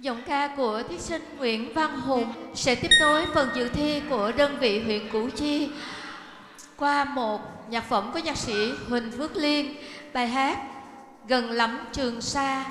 Giọng ca của thí sinh Nguyễn Văn Hùng sẽ tiếp nối phần dự thi của đơn vị huyện Củ Chi qua một nhạc phẩm của nhạc sĩ Huỳnh Phước Liên, bài hát Gần Lắm Trường Sa.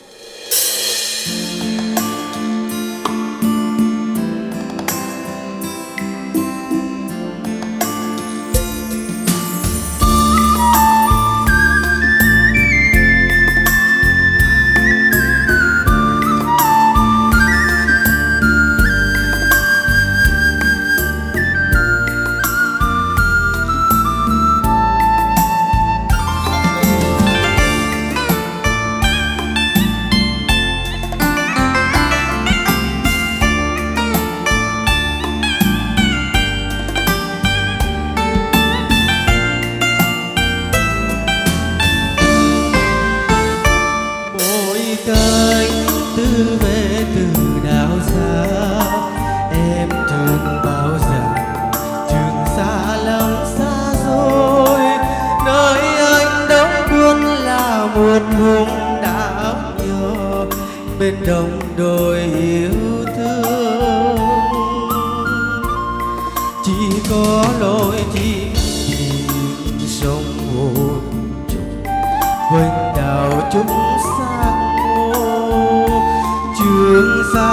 Tư về từ đảo xa, em thường bảo rằng Trường Sa lắm xa xôi, nơi anh đóng quân là một vùng đảo nhỏ bên đồng đồi yêu thương. Chỉ có lối chim biển sông hồn trùng quanh đảo chúng sang Trường Sa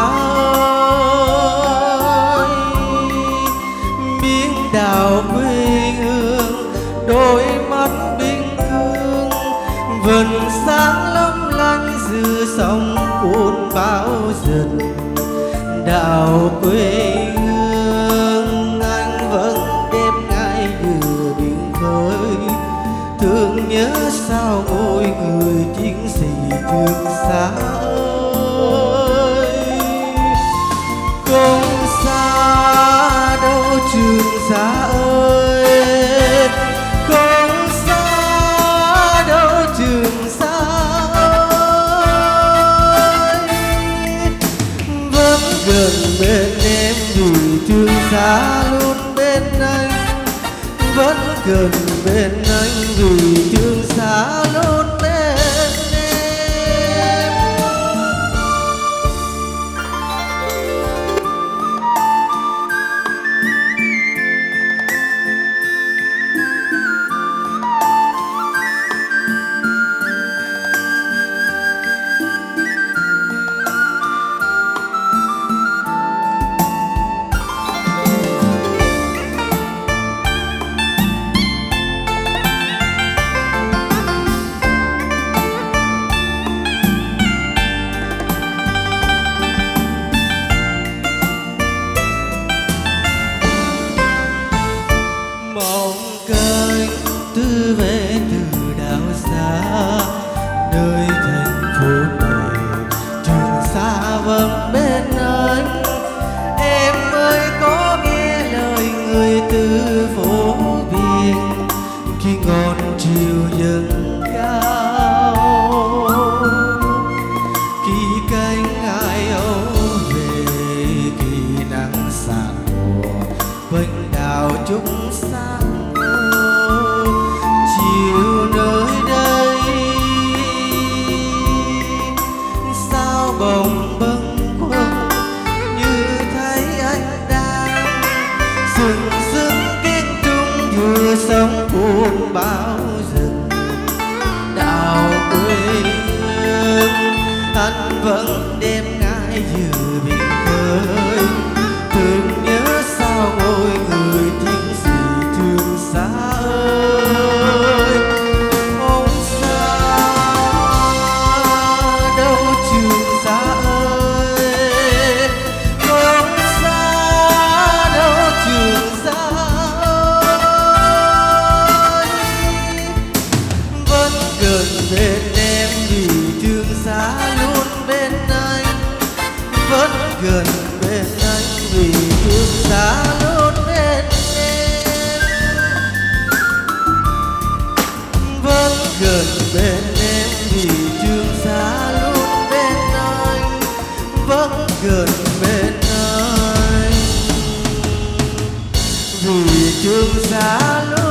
ơi, biển đảo quê hương, đôi mắt bình thường vẫn sáng lấp lánh giữa sóng cuốn bão dần. Đảo quê hương anh vẫn đêm ngày vừa biển khơi, thương nhớ sao mỗi người chiến sĩ Trường Sa không xa đâu Trường Sa ơi, không xa đâu Trường Sa ơi, vẫn gần bên em vì Trường Sa luôn bên anh, vẫn gần bên anh vì Trường Sa luôn bên em. Tư về từ đảo xa, nơi thành phố này Trường Sa vẫn bên anh. Em ơi có nghe lời người từ phố biển khi ngọn chiều dâng cao, khi cánh ai âu về, khi nắng sạng mùa quanh đảo chúng sang bồng bâng khuâng như thấy anh đang sừng sững kiên trung vừa sống cuồng bão rừng. Đảo quê hương anh vẫn đêm ngày vừa biển khơi, thương nhớ sao mỗi người chiến sĩ Trường Sa ơi, không xa đâu Trường Sa ơi, không xa đâu Trường Sa ơi, vẫn gần bên em vì Trường Sa luôn bên anh, vẫn gần bên anh vì Trường Sa luôn bên em, vẫn gần bên em vì Trường Sa luôn bên anh, vẫn gần bên anh vì Trường Sa luôn